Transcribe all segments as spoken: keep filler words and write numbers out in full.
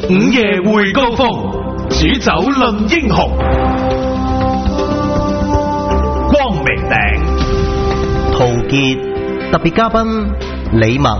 午夜會高峰，煮酒論英雄。光明頂， 陶傑，特別嘉賓李默。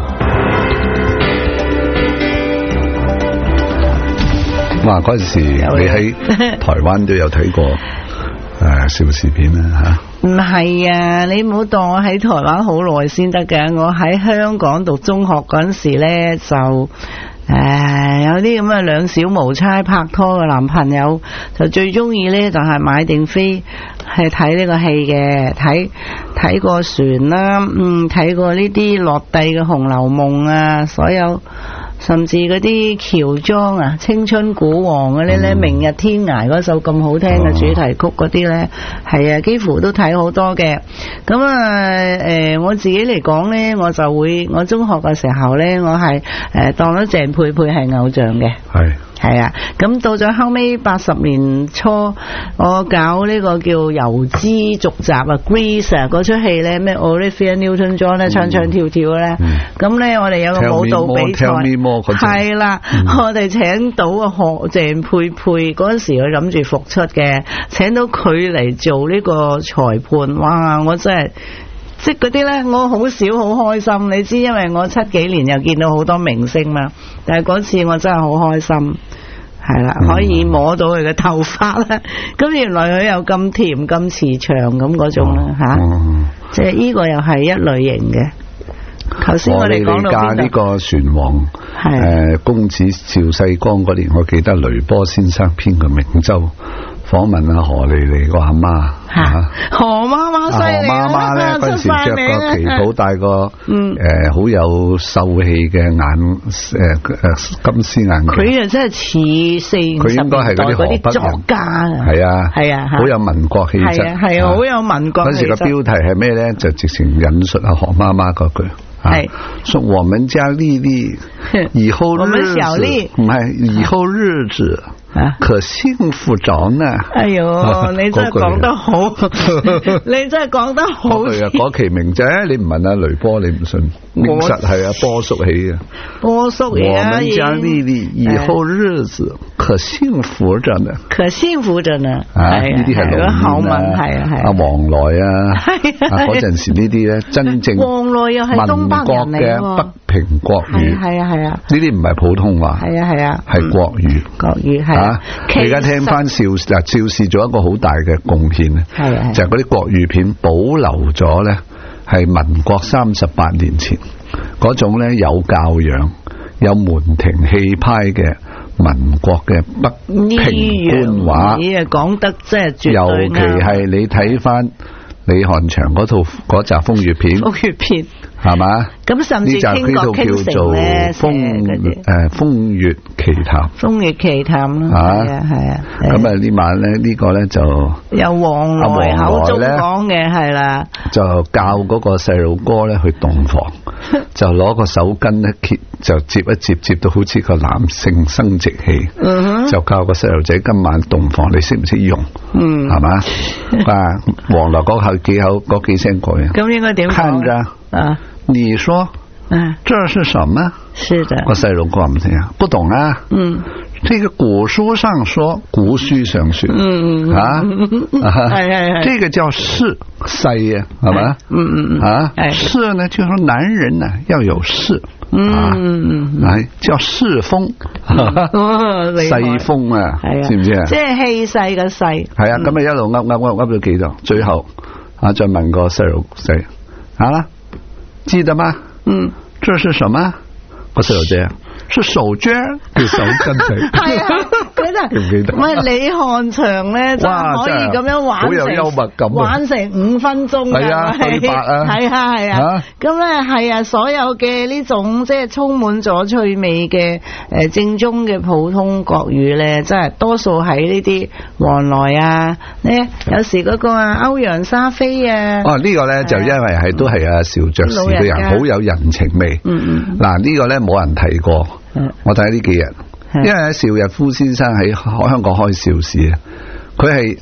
哇！嗰陣時你喺台灣都有睇過誒邵氏片啦嚇。 唔係啊，你唔好當我喺台灣好耐先得嘅。我喺香港讀中學嗰陣時咧，就誒、呃、有啲咁嘅兩小無猜拍拖嘅男朋友，就最中意咧就係買定飛係睇呢個戲嘅，睇睇過船啦，嗯，睇過呢啲落地嘅《紅樓夢》啊，所有。甚至嗰啲喬裝啊、青春古王嗰啲咧，明日天涯嗰首咁好聽嘅主題曲嗰啲咧，係啊，幾乎都睇好多嘅。咁啊誒，我自己嚟講咧，我就會我中學嘅時候咧，我係誒當咗鄭佩佩係偶像嘅。係。係啊，咁到咗後尾八十年初，我搞呢個叫油脂續集啊 ，Grease 啊，嗰出戲咧，咩 Olivia Newton-John 咧，唱唱跳跳咧，咁咧我哋有個舞蹈比賽，係啦，我哋請到啊學鄭佩佩嗰陣時，我諗住復出嘅，請到佢嚟做呢個裁判，哇！我真係即係嗰啲咧，我好少好開心，你知，因為我七幾年又見到好多明星嘛，但係嗰次我真係好開心。係啦，可以摸到佢嘅頭髮啦。咁、嗯、原來佢又咁甜、咁慈祥咁嗰種啦吓，即係呢個又係一類型嘅。頭先我哋講到邊度？ 呢個船王誒、呃、公子趙世光嗰年，我記得雷波先生編嘅《明州》。訪問阿何莉莉個阿媽， 何媽媽犀利啦！ 何媽媽咧嗰陣時着個旗袍，戴個誒好有秀氣嘅眼誒誒金絲眼鏡。 佢啊真係似四五十年代嗰啲作家啊！ 係啊係啊，好有民國氣質。係啊係啊，好有民國氣質。嗰時個標題係咩咧？就直情引述阿何媽媽嗰句。係，說我們家麗麗以後日子，唔係以後日子。可幸福咗呢？ 哎呦，你真係講得好，你真係講得好。 係啊，嗰期名仔，你唔問阿雷波，你唔信。名實係阿波叔起嘅。 波叔嚟啊！ 我們家麗麗以後日子可幸福着呢？ 可幸福着呢？ 啊，呢啲係好問題啊，係阿黃來啊，嗰陣時呢啲咧真正黃來又係東北人嚟嘅北平國語， 係啊係啊， 呢啲唔係普通話， 係啊係啊， 係國語， 國語係。啊！ 你而家聽翻邵嗱邵氏做一個好大嘅貢獻咧，就係嗰啲國語片保留咗咧，係民國三十八年前嗰種咧有教養、有門庭氣派嘅民國嘅北平官話。 你啊講得真係絕對啱。 尤其係你睇翻李翰祥嗰套嗰集風月片， 風月片係嘛？ 咁甚至傾國傾城咧， 風誒風月奇談， 風月奇談咯，係啊係啊。 咁啊呢晚咧呢個咧就由黃來口中講嘅係啦， 就教嗰個細路哥咧去洞房，就攞個手巾咧揭，就接一接，接到好似個男性生殖器，就教個細路仔今晚洞房你識唔識用？嗯，係嘛？啊，黃來嗰口幾口嗰幾聲講嘅， 咁應該點講？ 看着啊。你說，嗯，這是什麼？ 是的， 我細路哥唔聽啊，不懂啊。嗯，這個古書上說，古書上說，嗯啊，係係係，這個叫勢勢啊，係嘛？嗯嗯嗯，啊，勢呢，就說男人呢要有勢，嗯，係叫勢風，勢風啊，知唔知啊？ 即係氣勢嘅勢。 係啊，咁啊一路噏噏噏噏到幾多？最後啊，再問個細路仔啊。記得嗎？嗯，這是什麼？個細路仔是手绢，叫手巾仔。係啊，佢真係唔記得。唔係李翰祥咧，就可以咁樣玩成，好有幽默感，玩成五分鐘㗎。係啊，對白啊，係啊係啊。咁咧係啊，所有嘅呢種即係充滿咗趣味嘅誒正宗嘅普通國語咧，真係多數喺呢啲黃來啊，咧有時嗰個啊歐陽莎菲啊。哦，呢個咧就因為係都係阿邵爵士嘅人，好有人情味。嗯嗯。嗱呢個咧冇人提過。我睇呢幾日，因為邵逸夫先生喺香港開邵氏啊，佢係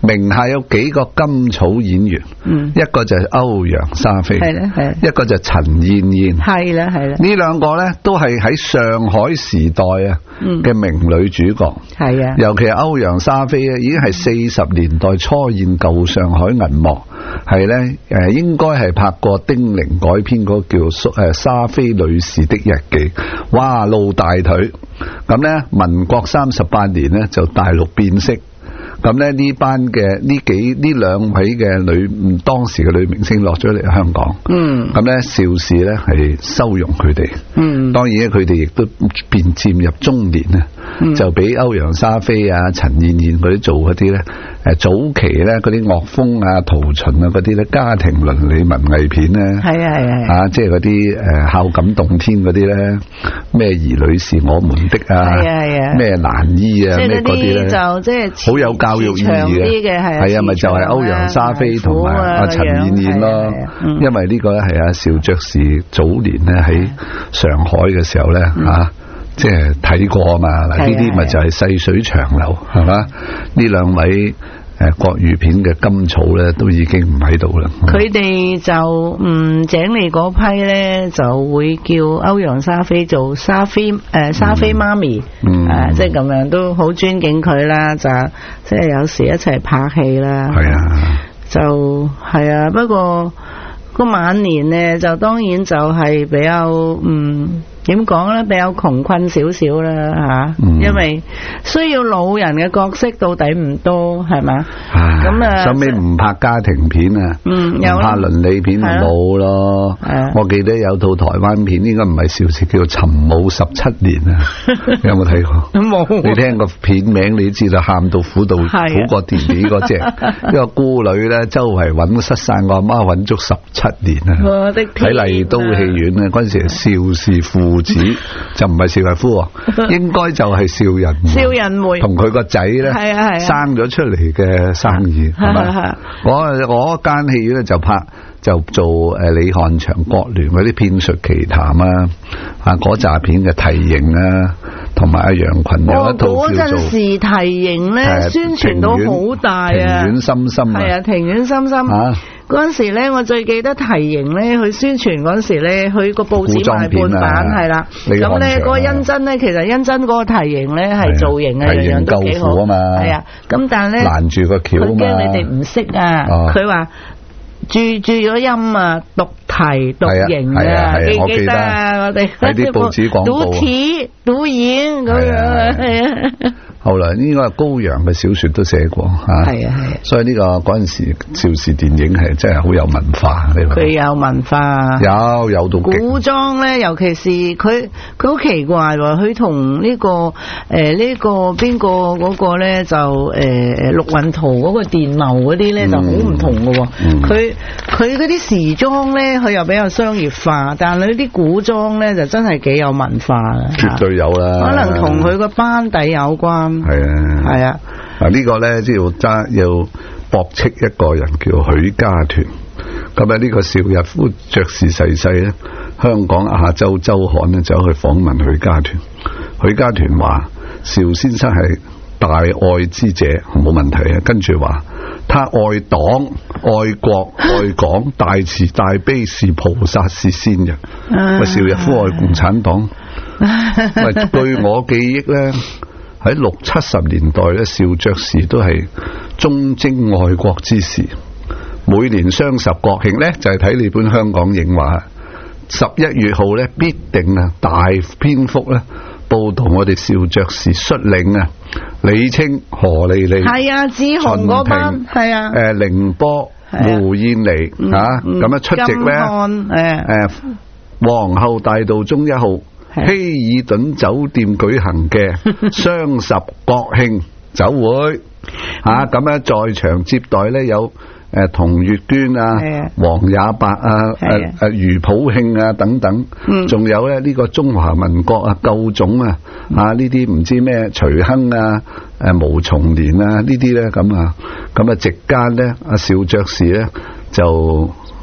名下有幾個甘草演員， 嗯， 一個就係歐陽莎菲， 係啦係啦， 一個就係陳燕燕， 係啦係啦， 呢兩個呢都係喺上海時代啊嘅名女主角， 係啊， 尤其係歐陽莎菲咧，已經係四十年代初現舊上海銀幕，係呢誒應該係拍過丁玲改編嗰個叫誒莎菲女士的日記，哇露大腿，咁呢民國三十八年呢就大陸變色。咁咧呢班嘅呢幾呢兩位嘅女當時嘅女明星落咗嚟香港，嗯，咁咧邵氏咧係收容佢哋，嗯，當然咧佢哋亦都變漸入中年啊，嗯、就俾歐陽莎菲啊、陳燕燕嗰啲做嗰啲咧，誒早期咧嗰啲岳峰啊、陶秦啊嗰啲咧家庭倫理文藝片咧，係啊係啊，啊即係嗰啲誒孝感動天嗰啲咧，咩兒女是我們的啊，係啊係啊，咩蘭姨啊咩嗰啲咧，就即係好有教育意義嘅，係啊，咪就係歐陽莎菲同埋阿陳燕燕咯，因為呢個咧係阿邵爵士早年咧喺上海嘅時候咧吓，即係睇過啊嘛，嗱呢啲咪就係細水長流係嘛，呢兩位誒國語片嘅甘草咧都已經唔喺度啦。佢哋就嗯井莉嗰批咧就會叫歐陽莎菲做莎菲誒莎菲媽咪，誒即係咁樣都好尊敬佢啦，就即係有時一齊拍戲啦。係啊，就係啊，不過個晚年咧就當然就係比較嗯。點講咧，比較窮困少少啦吓，嗯、因為需要老人嘅角色到底唔多，係嘛？咁啊，收尾唔拍家庭片啊，嗯，唔拍倫理片就冇咯。我記得有套台灣片，應該唔係邵氏，叫做《尋母十七年》啊，你有冇睇過？冇。你聽個片名，你知道喊到苦到苦過田地嗰隻，一個孤女咧，周圍揾失散個阿媽，揾足十七年啊！我的天！喺麗都戲院咧，嗰陣時係邵氏父子，就唔係邵逸夫，應該就係邵仁邵仁梅同佢個仔咧，係啊係啊，生咗出嚟嘅生意係嘛？我我間戲院咧就拍就做誒李翰祥、郭聯嗰啲騙術奇談啊，啊嗰紮片嘅題型啊，同埋阿楊群有一套叫做嗰陣時題型咧宣傳到好大啊，庭院深深啊，係啊庭院深深啊。嗰陣時咧，我最記得題型咧，佢宣傳嗰陣時咧，佢個報紙賣半版係啦。咁咧嗰個甄珍咧，其實甄珍嗰個題型咧係造型啊，樣樣都幾好啊嘛。係啊，咁但係咧攔住個橋啊嘛，佢驚你哋唔識啊。佢話注注咗音啊，讀題讀型啊，記唔記得啊？我哋喺啲報紙廣告，讀題讀型咁樣啊，係啊。後來呢個高陽嘅小說都寫過吓，係啊係，所以呢個嗰陣時邵氏電影係真係好有文化。你話佢有文化，有有到古裝咧，尤其是佢佢好奇怪喎，佢同呢個誒呢、呃這個邊個嗰個咧就誒誒陸運濤嗰個電懋嗰啲咧就好唔同嘅喎，佢佢嗰啲時裝咧佢又比較商業化，但係啲古裝咧就真係幾有文化嘅，絕對有啦，可能同佢個班底有關。係啊，係啊，嗱呢個咧即係要揸要駁斥一個人叫許家屯，咁啊呢個邵逸夫爵士逝世咧，香港亞洲周刊咧走去訪問許家屯，許家屯話邵先生係大愛之者，冇問題啊，跟住話他愛黨愛國愛港，大慈大悲，是菩薩是仙人，喂邵逸夫愛共產黨，喂據我記憶咧。喺六七十年代咧，邵爵士都係忠貞愛國之士。每年雙十國慶咧，就係睇你本香港影話，十一月號咧必定啊大篇幅咧報道我哋邵爵士率領啊李清、何莉莉，係啊，志雄嗰班，係啊，誒凌波、胡燕妮吓咁樣出席咧，誒誒皇后大道中一號希爾頓酒店舉行嘅雙十國慶酒會啊，咁咧在場接待咧有誒童月娟啊、黃也伯啊、誒誒余普慶啊等等，仲有咧呢個中華民國啊夠總啊啊呢啲唔知咩徐亨啊、誒毛松年啊呢啲咧咁啊，咁啊席間咧阿邵爵士咧就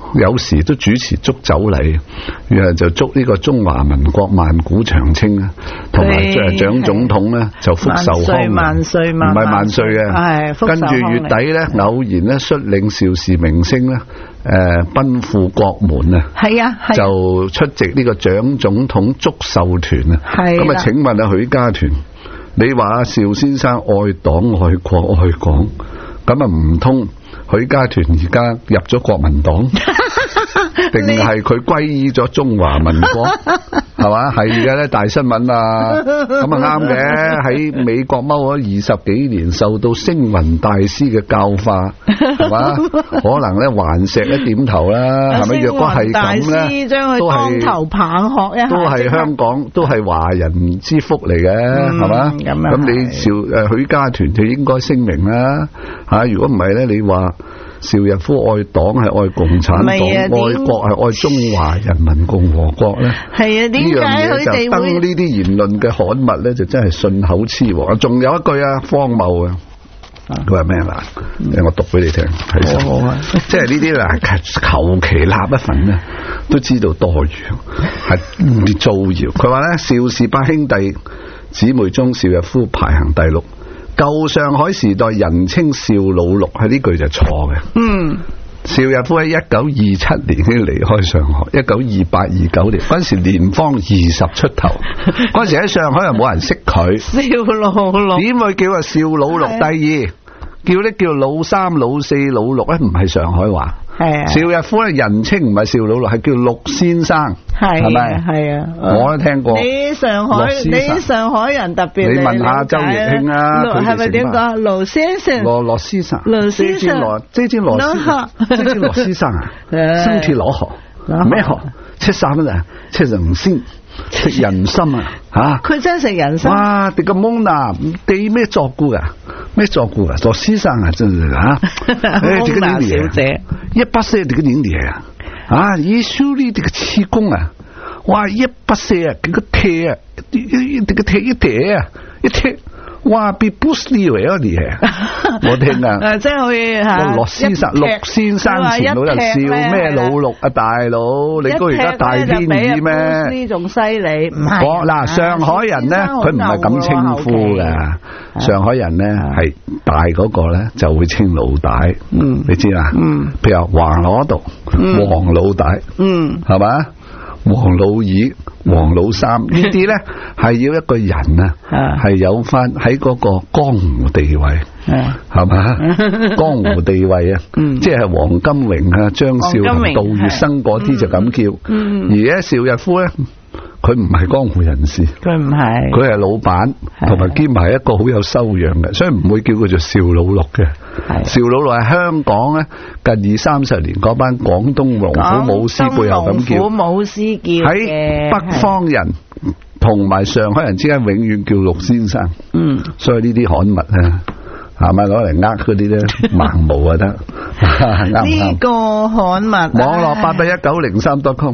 有時都主持祝酒禮，誒就祝呢個中華民國萬古長青啊，同埋誒蔣總統咧就福壽康， 萬歲萬歲，唔係萬歲嘅， 係跟住月底咧偶然咧率領邵氏明星咧誒奔赴國門啊，係啊，就出席呢個蔣總統祝壽團啊，咁啊請問啊許家屯，你話阿邵先生愛黨愛國愛港，咁啊唔通許家屯而家入咗國民黨，定係佢歸依咗中華民國？係嘛？係嘅咧，大新聞啊！咁啊啱嘅，喺美國踎咗二十幾年，受到星雲大師嘅教化，係嘛？可能咧頑石一點頭啦，係咪？若果係咁咧，都係當頭棒喝一下，都係香港，都係華人之福嚟嘅，係嘛？咁你邵誒許家屯就應該聲明啦，吓！如果唔係咧，你話邵逸夫愛黨係愛共產黨，愛國係愛中華人民共和國咧？係啊，點解佢哋會登呢啲言論嘅刊物咧？就真係信口雌黃。仲有一句啊，荒謬啊！佢話咩啦？我讀俾你聽，睇先。好啊，即係呢啲嗱，求其立一份咧，都知道多餘，係造謠。佢話咧，邵氏八兄弟姊妹中，邵逸夫排行第六。舊上海時代人稱邵老六，係呢句就錯嘅。嗯，邵逸夫喺一九二七年已經離開上海，一九二八、二九年嗰陣時年方二十出頭，嗰陣時喺上海又冇人識佢。邵老六點會叫啊邵老六？第二叫咧叫老三、老四、老六咧，唔係上海話。係啊，邵逸夫咧人稱唔係邵老六，係叫陸先生，係咪？係啊，我都聽過。你上海，你上海人特別。你問下周月慶啊，係咪點講？羅先生，羅羅先生，羅先生，羅，這件羅先生，這件羅先生啊，身體老好，咩好？吃啥呢？吃人參，食人參啊！吓，佢真係食人參。哇！你個蒙娜，你咩作故噶？咩作故啊？羅先生啊，真係吓！誒，這個年齡，小姐，一百歲這個年齡啊！啊，一修理這個氣功啊！哇，一百歲啊，這個踢啊，這個踢一踢啊，一踢。哇！比布斯利維厲害，我聽啊！即係好似吓，陸先生，陸先生前老人笑咩老六啊，大佬，你估而家大天二咩？布斯利仲犀利，唔係。我嗱，上海人咧，佢唔係咁稱呼噶，上海人咧係大嗰個咧就會稱老大，嗯，你知啦，嗯，譬如話黃羅度，黃老大，嗯，係嘛？黃老二、黃老三呢啲咧係要一個人啊，係有翻喺嗰個江湖地位，係嘛？江湖地位啊，即係黃金榮啊、張少恒、杜月笙嗰啲就咁叫。而家邵逸夫咧，佢唔係江湖人士，佢唔係，佢係老闆，同埋兼埋一個好有修養嘅，所以唔會叫佢做邵老六嘅。邵老六係香港咧近二三十年嗰班廣東龍虎武師背後咁叫，龍虎武師叫喺北方人同埋上海人之間永遠叫陸先生。嗯，所以呢啲刊物咧，係咪攞嚟呃嗰啲咧盲毛啊得？呢個刊物網絡八八一九零三 .com。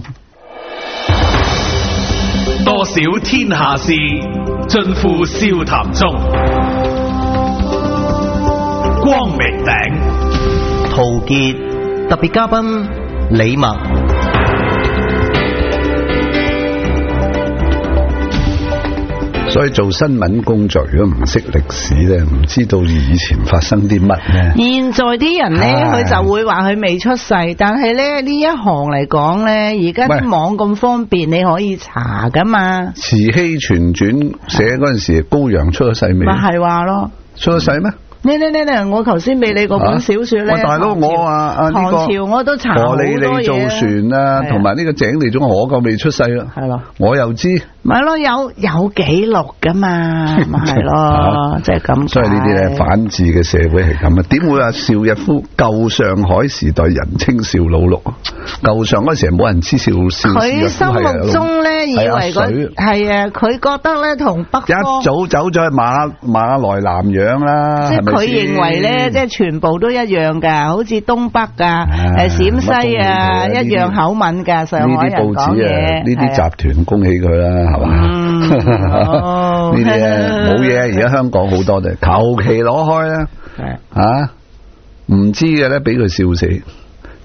多少天下事，盡付笑談中。光明頂， 陶傑，特別嘉賓李默。 所以做新聞工作，如果唔識歷史咧，唔知道以前發生啲乜咧。現在啲人咧，佢就會話佢未出世，但係咧呢一行嚟講咧，而家啲網咁方便，你可以查噶嘛。慈禧全傳寫嗰陣時，高陽出咗世未？咪係話咯，出咗世咩？呢呢呢呢！我頭先俾你嗰本小說咧，大佬我啊啊呢個唐朝我都查好多嘢。荷里利造船啊，同埋呢個井地中我夠未出世啦，係咯，我又知。咪咯，有有記錄噶嘛，咪係咯，即係咁。所以呢啲咧反智嘅社會係咁啊？點會話邵逸夫舊上海時代人稱邵老六？舊上嗰時冇人知邵邵。佢心目中咧以為佢係啊，佢覺得咧同北方一早走咗去馬馬來南洋啦，係咪？佢認為咧，即係全部都一樣噶，好似東北啊、誒陝西啊一樣口吻噶，上海人講嘢。呢啲集團恭喜佢啦。係嘛？呢啲咧冇嘢，而家香港好多嘅，求其攞開啦。啊，唔知嘅咧俾佢笑死，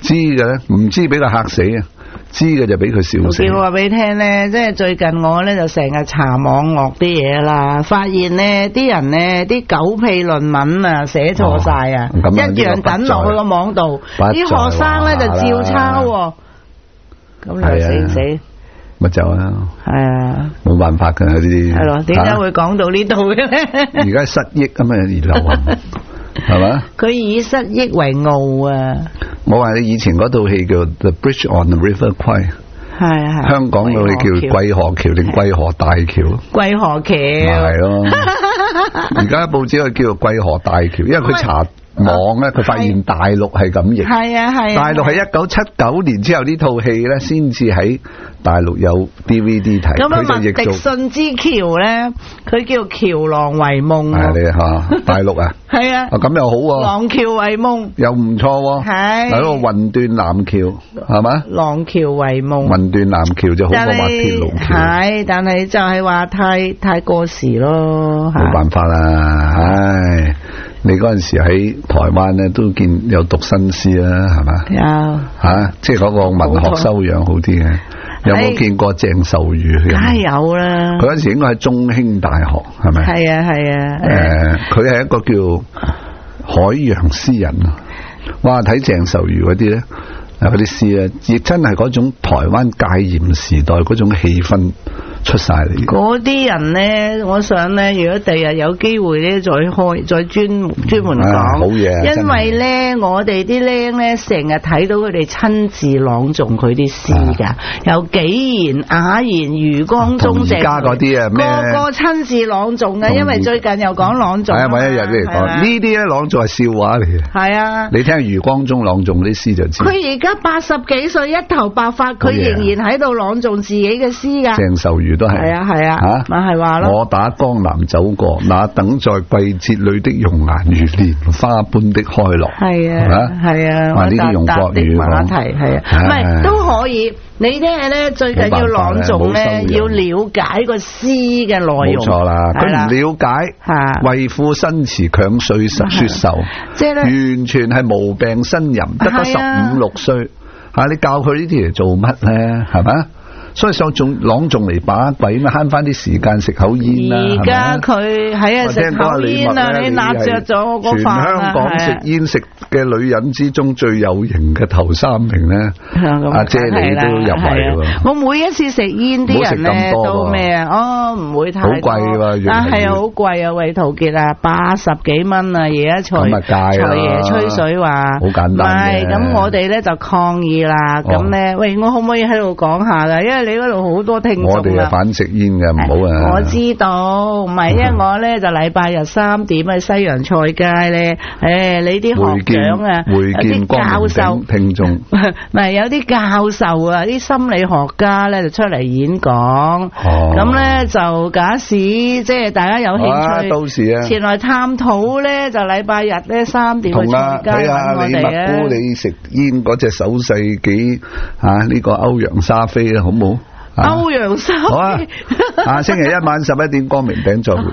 知嘅咧，唔知俾佢嚇死啊！知嘅就俾佢笑死。 我話俾你聽咧，即係最近我咧就成日查網絡啲嘢啦，發現咧啲人咧啲狗屁論文啊寫錯晒啊， 哦、 一樣等落去個網度，啲學生咧就照抄，咁你死唔死？ 咪就啊， 係啊， 冇辦法㗎呢啲。 係咯，點解會講到呢度嘅咧？ 而家失憶咁啊，而流行係嘛？ 佢以失憶為傲啊！ 我話你以前嗰套戲叫《The Bridge on the River Kwai》， 係係香港套戲叫《桂河橋》定《桂河大橋》？ 桂河橋係咯，而家報紙佢叫做桂河大橋，因為佢查網咧，佢發現大陸係咁譯。 係啊係。 大陸係一九七九年之後呢套戲咧，先至喺大陸有 D V D 睇。 咁啊，麥迪遜之橋咧，佢叫橋郎為夢。 係你嚇大陸啊？ 係啊。 啊咁又好喎。 廊橋為夢。又唔錯喎。係。喺個雲斷南橋係嘛？ 廊橋為夢。 雲斷南橋就好過滑鐵盧橋。 係，但係就係話太太過時咯。 冇辦法啦，唉。你嗰陣時喺台灣咧都見有讀新詩啦，係嘛？ 有吓，即係嗰個文學修養好啲嘅。有冇見過鄭愁予？ 梗係有啦。 佢嗰陣時應該喺中興大學，係咪？ 係啊係啊。 誒，佢係一個叫海洋詩人啊！哇，睇鄭愁予嗰啲咧，嗰啲詩咧，亦真係嗰種台灣戒嚴時代嗰種氣氛。出晒嚟嗰啲人咧，我想咧，如果第日有機會咧，再開再專專門講、啊，好嘢。因為咧，我哋啲僆咧，成日睇到佢哋親自朗誦佢啲詩噶，有紀言、雅言、余光中正，而家嗰啲啊， 個個親自朗誦嘅，因為最近又講朗誦。係啊， 揾一日嚟講呢啲咧，朗誦係笑話嚟嘅。係啊，你聽余光中朗誦啲詩就知。 佢而家八十幾歲，一頭白髮，佢仍然喺度朗誦自己嘅詩噶。 鄭愁予都係。 係啊係啊，咪係話咯。 我打江南走過，那等在季節裏的容顏如蓮花般的開落。係啊係啊， 我呢啲用國語講係啊，唔係都可以。你聽下咧，最緊要朗誦咧，要了解個詩嘅內容。冇錯啦， 佢唔了解，為賦新詞強說說愁，即係完全係無病呻吟，得得十五六歲吓，你教佢呢啲嚟做乜咧？係咪？所以想仲朗誦嚟把鬼咩，慳翻啲時間食口煙啦。而家佢喺啊食口煙啊，你揦着咗我嗰飯啊！全香港食煙食嘅女人之中最有型嘅頭三名咧，阿姐你都入圍喎。我每一次食煙啲人咧都咩啊？哦，唔會太好貴喎，但係好貴啊！衛陶傑啊，八十幾蚊啊！而家財財爺吹水話好簡單。唔係咁，我哋咧就抗議啦。咁咧，喂，我可唔可以喺度講下㗎？因為你嗰度好多聽眾啦，我哋係反食煙嘅，唔好啊！我知道，唔係，因為我咧就禮拜日三點喺西洋菜街咧，誒，你啲學長啊，有啲教授聽眾，唔係有啲教授啊，啲心理學家咧就出嚟演講，咁咧就假使即係大家有興趣，到時啊，前來探討咧，就禮拜日咧三點去菜街揾我哋啊！你你食煙嗰隻手勢幾啊？呢個歐陽沙菲啊，好唔好？歐陽沙菲好啊！啊，星期一晚十一點光明頂再會。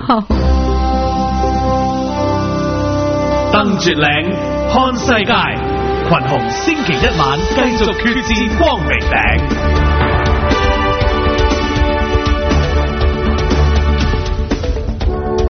登絕嶺看世界，群雄星期一晚繼續決戰光明頂。